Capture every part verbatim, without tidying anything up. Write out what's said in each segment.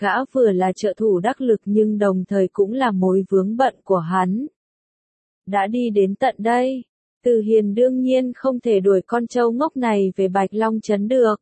gã vừa là trợ thủ đắc lực nhưng đồng thời cũng là mối vướng bận của hắn. Đã đi đến tận đây, Từ Hiền đương nhiên không thể đuổi con trâu ngốc này về Bạch Long Trấn được.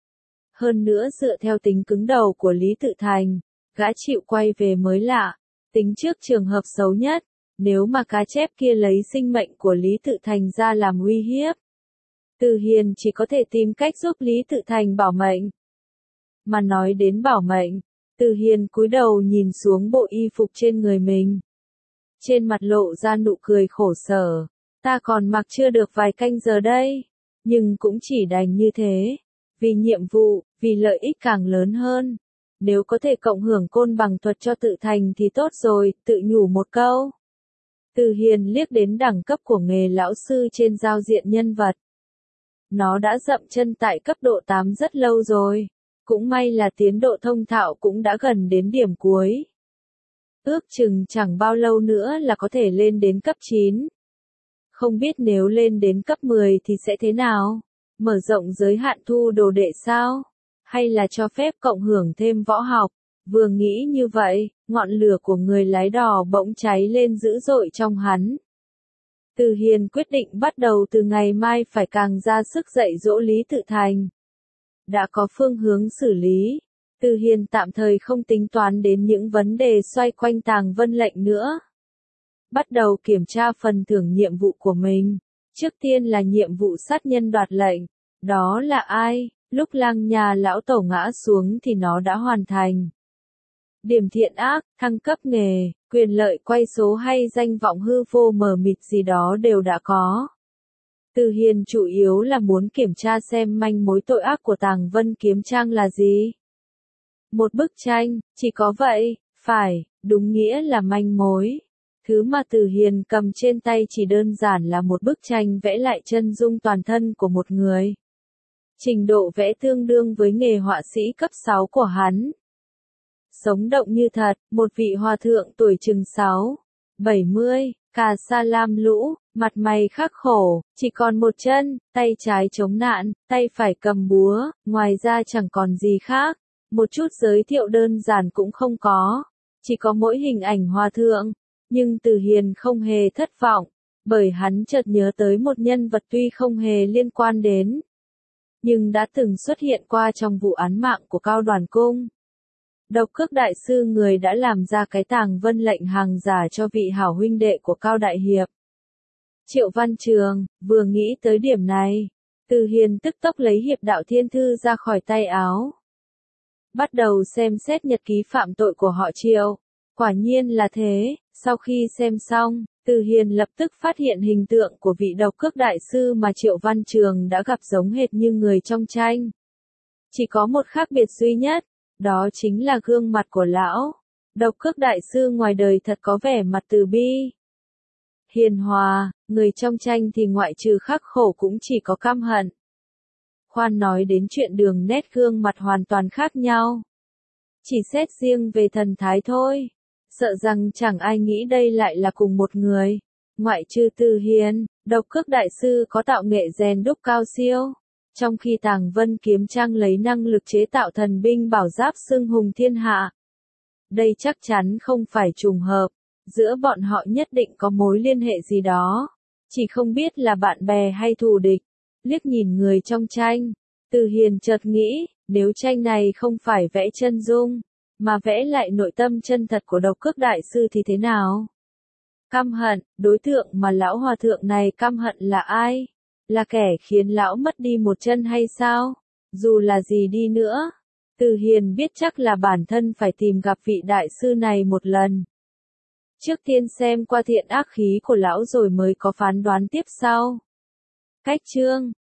Hơn nữa dựa theo tính cứng đầu của Lý Tự Thành, gã chịu quay về mới lạ, tính trước trường hợp xấu nhất, nếu mà cá chép kia lấy sinh mệnh của Lý Tự Thành ra làm uy hiếp. Từ Hiền chỉ có thể tìm cách giúp Lý Tự Thành bảo mệnh. Mà nói đến bảo mệnh, Từ Hiền cúi đầu nhìn xuống bộ y phục trên người mình. Trên mặt lộ ra nụ cười khổ sở, ta còn mặc chưa được vài canh giờ đây, nhưng cũng chỉ đành như thế, vì nhiệm vụ, vì lợi ích càng lớn hơn. Nếu có thể cộng hưởng côn bằng thuật cho Tự Thành thì tốt rồi, tự nhủ một câu. Từ Hiền liếc đến đẳng cấp của nghề lão sư trên giao diện nhân vật. Nó đã dậm chân tại cấp độ tám rất lâu rồi, cũng may là tiến độ thông thạo cũng đã gần đến điểm cuối. Ước chừng chẳng bao lâu nữa là có thể lên đến cấp chín. Không biết nếu lên đến cấp mười thì sẽ thế nào? Mở rộng giới hạn thu đồ đệ sao? Hay là cho phép cộng hưởng thêm võ học? Vừa nghĩ như vậy, ngọn lửa của người lái đò bỗng cháy lên dữ dội trong hắn. Từ Hiền quyết định bắt đầu từ ngày mai phải càng ra sức dạy dỗ Lý Tự Thành. Đã có phương hướng xử lý, Từ Hiền tạm thời không tính toán đến những vấn đề xoay quanh Tàng Vân lệnh nữa. Bắt đầu kiểm tra phần thưởng nhiệm vụ của mình. Trước tiên là nhiệm vụ sát nhân đoạt lệnh. Đó là ai? Lúc Lăng nhà lão tổ ngã xuống thì nó đã hoàn thành. Điểm thiện ác, thăng cấp nghề, quyền lợi quay số hay danh vọng hư vô mờ mịt gì đó đều đã có. Từ Hiền chủ yếu là muốn kiểm tra xem manh mối tội ác của Tàng Vân Kiếm Trang là gì. Một bức tranh, chỉ có vậy, phải, đúng nghĩa là manh mối. Thứ mà Từ Hiền cầm trên tay chỉ đơn giản là một bức tranh vẽ lại chân dung toàn thân của một người. Trình độ vẽ tương đương với nghề họa sĩ cấp sáu của hắn. Sống động như thật, một vị hòa thượng tuổi chừng sáu, bảy mươi, cà sa lam lũ, mặt mày khắc khổ, chỉ còn một chân, tay trái chống nạn, tay phải cầm búa, ngoài ra chẳng còn gì khác. Một chút giới thiệu đơn giản cũng không có, chỉ có mỗi hình ảnh hòa thượng. Nhưng Từ Hiền không hề thất vọng, bởi hắn chợt nhớ tới một nhân vật tuy không hề liên quan đến, nhưng đã từng xuất hiện qua trong vụ án mạng của Cao Đoàn Cung. Độc Cước Đại Sư, người đã làm ra cái Tàng Vân lệnh hàng giả cho vị hảo huynh đệ của Cao Đại Hiệp. Triệu Văn Trường, vừa nghĩ tới điểm này, Từ Hiền tức tốc lấy Hiệp Đạo Thiên Thư ra khỏi tay áo. Bắt đầu xem xét nhật ký phạm tội của họ Triệu. Quả nhiên là thế, sau khi xem xong, Từ Hiền lập tức phát hiện hình tượng của vị Độc Cước Đại Sư mà Triệu Văn Trường đã gặp giống hệt như người trong tranh. Chỉ có một khác biệt duy nhất, đó chính là gương mặt của lão. Độc Cước Đại Sư ngoài đời thật có vẻ mặt từ bi, hiền hòa, người trong tranh thì ngoại trừ khắc khổ cũng chỉ có căm hận. Khoan nói đến chuyện đường nét gương mặt hoàn toàn khác nhau. Chỉ xét riêng về thần thái thôi, sợ rằng chẳng ai nghĩ đây lại là cùng một người. Ngoại trừ Từ Hiền, Độc Cước Đại Sư có tạo nghệ rèn đúc cao siêu. Trong khi Tàng Vân Kiếm Trang lấy năng lực chế tạo thần binh bảo giáp xưng hùng thiên hạ. Đây chắc chắn không phải trùng hợp, giữa bọn họ nhất định có mối liên hệ gì đó. Chỉ không biết là bạn bè hay thù địch. Liếc nhìn người trong tranh, Từ Hiền chợt nghĩ, nếu tranh này không phải vẽ chân dung, mà vẽ lại nội tâm chân thật của Độc Cước Đại Sư thì thế nào? Căm hận, đối tượng mà lão hòa thượng này căm hận là ai? Là kẻ khiến lão mất đi một chân hay sao? Dù là gì đi nữa, Từ Hiền biết chắc là bản thân phải tìm gặp vị đại sư này một lần. Trước tiên xem qua thiện ác khí của lão rồi mới có phán đoán tiếp sau. Cách chương